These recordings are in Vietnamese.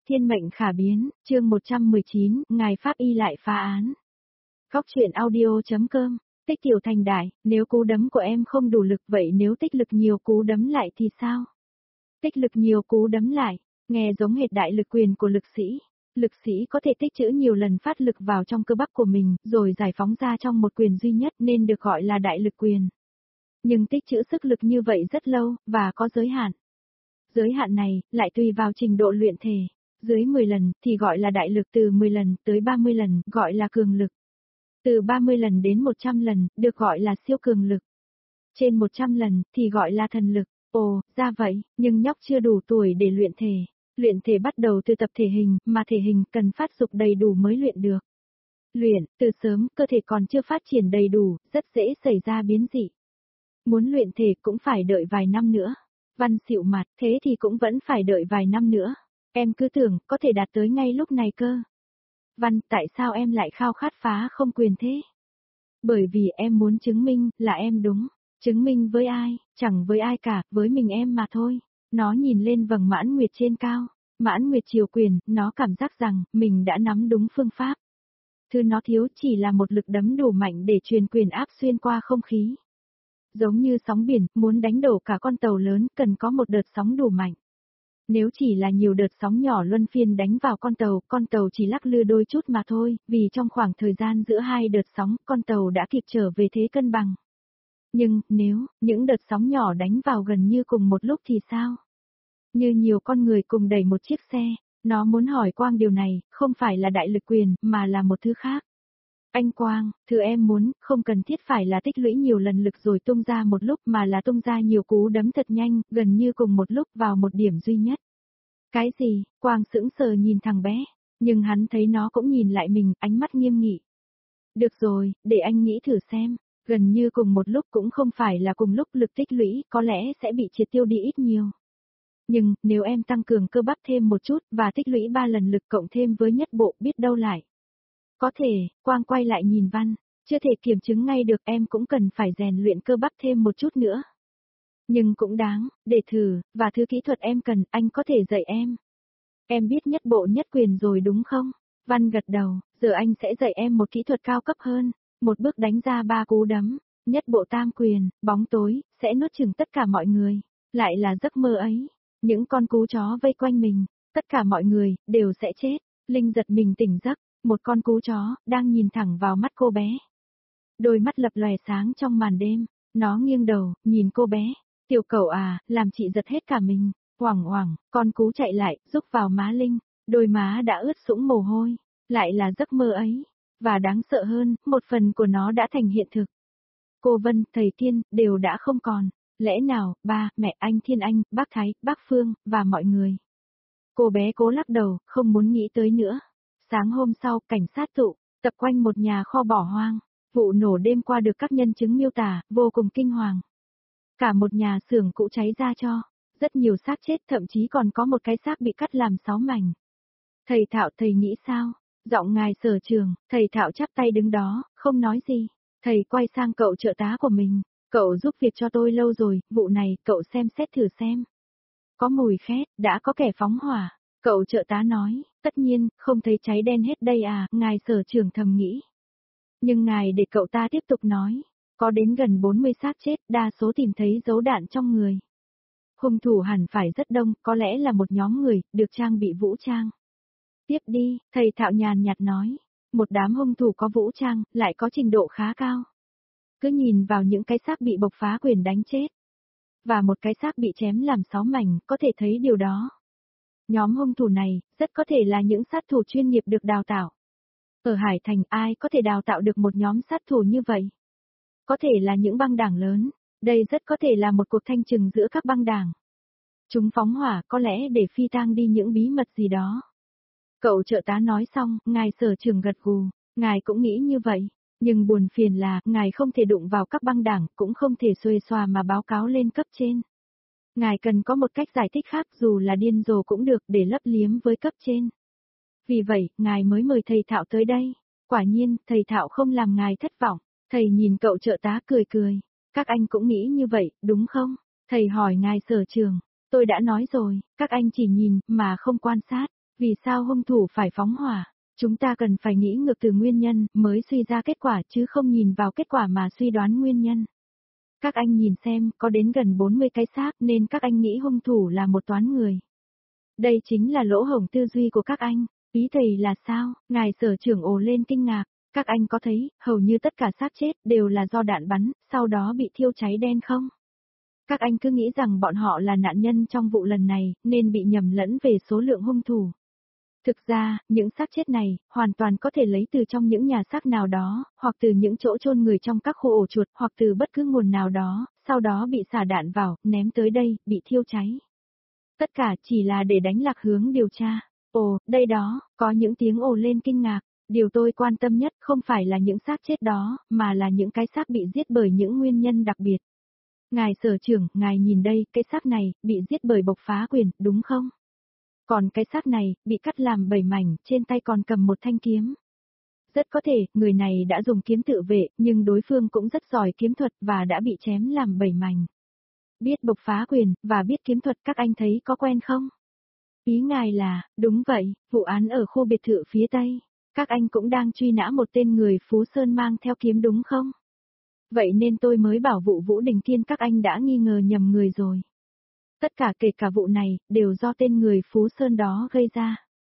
Thiên mệnh khả biến, chương 119, ngài pháp y lại phá án. Góc truyện audio.com, tích tiểu thành đại, nếu cú đấm của em không đủ lực vậy nếu tích lực nhiều cú đấm lại thì sao? Tích lực nhiều cú đấm lại, nghe giống hệt đại lực quyền của lực sĩ. Lực sĩ có thể tích trữ nhiều lần phát lực vào trong cơ bắp của mình, rồi giải phóng ra trong một quyền duy nhất nên được gọi là đại lực quyền. Nhưng tích trữ sức lực như vậy rất lâu, và có giới hạn. Giới hạn này, lại tùy vào trình độ luyện thể. Dưới 10 lần, thì gọi là đại lực, từ 10 lần tới 30 lần, gọi là cường lực. Từ 30 lần đến 100 lần, được gọi là siêu cường lực. Trên 100 lần, thì gọi là thần lực. Ồ, ra vậy, nhưng nhóc chưa đủ tuổi để luyện thể. Luyện thể bắt đầu từ tập thể hình, mà thể hình cần phát dục đầy đủ mới luyện được. Luyện, từ sớm, cơ thể còn chưa phát triển đầy đủ, rất dễ xảy ra biến dị. Muốn luyện thể cũng phải đợi vài năm nữa. Văn xịu mặt, thế thì cũng vẫn phải đợi vài năm nữa. Em cứ tưởng, có thể đạt tới ngay lúc này cơ. Văn, tại sao em lại khao khát phá không quyền thế? Bởi vì em muốn chứng minh, là em đúng. Chứng minh với ai? Chẳng với ai cả, với mình em mà thôi. Nó nhìn lên vầng mãn nguyệt trên cao. Mãn nguyệt chiều quyền, nó cảm giác rằng, mình đã nắm đúng phương pháp. Thứ nó thiếu chỉ là một lực đấm đủ mạnh để truyền quyền áp xuyên qua không khí. Giống như sóng biển, muốn đánh đổ cả con tàu lớn, cần có một đợt sóng đủ mạnh. Nếu chỉ là nhiều đợt sóng nhỏ luân phiên đánh vào con tàu chỉ lắc lư đôi chút mà thôi, vì trong khoảng thời gian giữa hai đợt sóng, con tàu đã kịp trở về thế cân bằng. Nhưng, nếu, những đợt sóng nhỏ đánh vào gần như cùng một lúc thì sao? Như nhiều con người cùng đẩy một chiếc xe, nó muốn hỏi Quang điều này, không phải là đại lực quyền, mà là một thứ khác. Anh Quang, thứ em muốn, không cần thiết phải là tích lũy nhiều lần lực rồi tung ra một lúc mà là tung ra nhiều cú đấm thật nhanh, gần như cùng một lúc vào một điểm duy nhất. Cái gì? Quang sững sờ nhìn thằng bé, nhưng hắn thấy nó cũng nhìn lại mình, ánh mắt nghiêm nghị. Được rồi, để anh nghĩ thử xem, gần như cùng một lúc cũng không phải là cùng lúc lực tích lũy, có lẽ sẽ bị triệt tiêu đi ít nhiều. Nhưng, nếu em tăng cường cơ bắp thêm một chút, và tích lũy 3 lần lực cộng thêm với nhất bộ, biết đâu lại. Có thể, Quang quay lại nhìn Văn, chưa thể kiểm chứng ngay được, em cũng cần phải rèn luyện cơ bắp thêm một chút nữa. Nhưng cũng đáng, để thử, và thứ kỹ thuật em cần, anh có thể dạy em. Em biết nhất bộ nhất quyền rồi đúng không? Văn gật đầu, giờ anh sẽ dạy em một kỹ thuật cao cấp hơn, một bước đánh ra 3 cú đấm, nhất bộ tam quyền, bóng tối, sẽ nuốt chửng tất cả mọi người. Lại là giấc mơ ấy, những con cú chó vây quanh mình, tất cả mọi người, đều sẽ chết. Linh giật mình tỉnh giấc, một con cú chó, đang nhìn thẳng vào mắt cô bé. Đôi mắt lập lòe sáng trong màn đêm, nó nghiêng đầu, nhìn cô bé. Tiểu cẩu à, làm chị giật hết cả mình. Hoảng hoảng, con cú chạy lại, rúc vào má Linh, đôi má đã ướt sũng mồ hôi. Lại là giấc mơ ấy. Và đáng sợ hơn, một phần của nó đã thành hiện thực. Cô Vân, thầy Thiên, đều đã không còn. Lẽ nào, ba, mẹ anh Thiên Anh, bác Thái, bác Phương, và mọi người. Cô bé cố lắc đầu, không muốn nghĩ tới nữa. Sáng hôm sau, cảnh sát tụ, tập quanh một nhà kho bỏ hoang. Vụ nổ đêm qua được các nhân chứng miêu tả, vô cùng kinh hoàng. Cả một nhà xưởng cũ cháy ra cho. Rất nhiều xác chết, thậm chí còn có một cái xác bị cắt làm 6 mảnh. Thầy Thạo, thầy nghĩ sao? Giọng ngài sở trường, thầy Thạo chắp tay đứng đó, không nói gì. Thầy quay sang cậu trợ tá của mình. Cậu giúp việc cho tôi lâu rồi, vụ này, cậu xem xét thử xem. Có mùi khét, đã có kẻ phóng hỏa. Cậu trợ tá nói, tất nhiên, không thấy cháy đen hết đây à, ngài sở trưởng thầm nghĩ. Nhưng ngài để cậu ta tiếp tục nói, có đến gần 40 xác chết, đa số tìm thấy dấu đạn trong người. Hung thủ hẳn phải rất đông, có lẽ là một nhóm người, được trang bị vũ trang. Tiếp đi, thầy Thạo nhàn nhạt nói, một đám hung thủ có vũ trang, lại có trình độ khá cao. Cứ nhìn vào những cái xác bị bộc phá quyền đánh chết. Và một cái xác bị chém làm 6 mảnh, có thể thấy điều đó. Nhóm hung thủ này, rất có thể là những sát thủ chuyên nghiệp được đào tạo. Ở Hải Thành ai có thể đào tạo được một nhóm sát thủ như vậy? Có thể là những băng đảng lớn, đây rất có thể là một cuộc thanh trừng giữa các băng đảng. Chúng phóng hỏa có lẽ để phi tang đi những bí mật gì đó. Cậu trợ tá nói xong, ngài sở trưởng gật gù, ngài cũng nghĩ như vậy. Nhưng buồn phiền là, ngài không thể đụng vào các băng đảng, cũng không thể xuề xòa mà báo cáo lên cấp trên. Ngài cần có một cách giải thích khác dù là điên rồ cũng được để lấp liếm với cấp trên. Vì vậy, ngài mới mời thầy Thạo tới đây. Quả nhiên, thầy Thạo không làm ngài thất vọng. Thầy nhìn cậu trợ tá cười cười. Các anh cũng nghĩ như vậy, đúng không? Thầy hỏi ngài sở trường. Tôi đã nói rồi, các anh chỉ nhìn, mà không quan sát. Vì sao hung thủ phải phóng hỏa? Chúng ta cần phải nghĩ ngược từ nguyên nhân mới suy ra kết quả chứ không nhìn vào kết quả mà suy đoán nguyên nhân. Các anh nhìn xem, có đến gần 40 cái xác nên các anh nghĩ hung thủ là một toán người. Đây chính là lỗ hổng tư duy của các anh. Ý thầy là sao? Ngài sở trưởng ồ lên kinh ngạc. Các anh có thấy, hầu như tất cả xác chết đều là do đạn bắn, sau đó bị thiêu cháy đen không? Các anh cứ nghĩ rằng bọn họ là nạn nhân trong vụ lần này, nên bị nhầm lẫn về số lượng hung thủ. Thực ra, những xác chết này, hoàn toàn có thể lấy từ trong những nhà xác nào đó, hoặc từ những chỗ chôn người trong các khu ổ chuột, hoặc từ bất cứ nguồn nào đó, sau đó bị xả đạn vào, ném tới đây, bị thiêu cháy. Tất cả chỉ là để đánh lạc hướng điều tra. Ồ, đây đó, có những tiếng ồ lên kinh ngạc. Điều tôi quan tâm nhất không phải là những xác chết đó, mà là những cái xác bị giết bởi những nguyên nhân đặc biệt. Ngài sở trưởng, ngài nhìn đây, cái xác này, bị giết bởi bộc phá quyền, đúng không? Còn cái xác này, bị cắt làm 7 mảnh, trên tay còn cầm một thanh kiếm. Rất có thể, người này đã dùng kiếm tự vệ, nhưng đối phương cũng rất giỏi kiếm thuật và đã bị chém làm 7 mảnh. Biết bộc phá quyền, và biết kiếm thuật các anh thấy có quen không? Ý ngài là, đúng vậy, vụ án ở khu biệt thự phía Tây. Các anh cũng đang truy nã một tên người Phú Sơn mang theo kiếm đúng không? Vậy nên tôi mới bảo vụ Vũ Đình Kiên các anh đã nghi ngờ nhầm người rồi. Tất cả kể cả vụ này, đều do tên người Phú Sơn đó gây ra.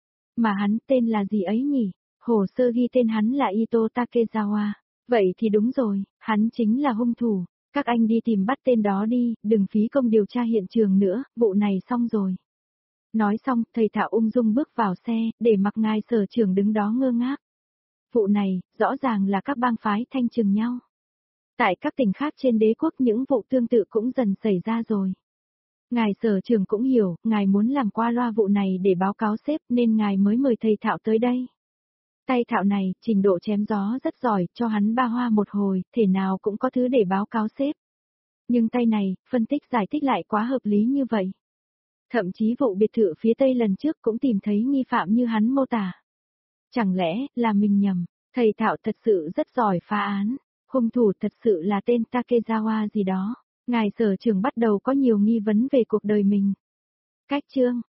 Mà hắn tên là gì ấy nhỉ? Hồ sơ ghi tên hắn là Ito Takezawa. Vậy thì đúng rồi, hắn chính là hung thủ. Các anh đi tìm bắt tên đó đi, đừng phí công điều tra hiện trường nữa, vụ này xong rồi. Nói xong, thầy Thạo ung dung bước vào xe, để mặc ngài sở trưởng đứng đó ngơ ngác. Vụ này, rõ ràng là các bang phái thanh trừng nhau. Tại các tỉnh khác trên đế quốc những vụ tương tự cũng dần xảy ra rồi. Ngài sở trưởng cũng hiểu, ngài muốn làm qua loa vụ này để báo cáo sếp nên ngài mới mời thầy Thạo tới đây. Tay Thạo này, trình độ chém gió rất giỏi, cho hắn ba hoa một hồi, thể nào cũng có thứ để báo cáo sếp. Nhưng tay này, phân tích giải thích lại quá hợp lý như vậy. Thậm chí vụ biệt thự phía Tây lần trước cũng tìm thấy nghi phạm như hắn mô tả. Chẳng lẽ, là mình nhầm, thầy Thạo thật sự rất giỏi phá án, hung thủ thật sự là tên Takezawa gì đó. Ngài sở trưởng bắt đầu có nhiều nghi vấn về cuộc đời mình. Cách chương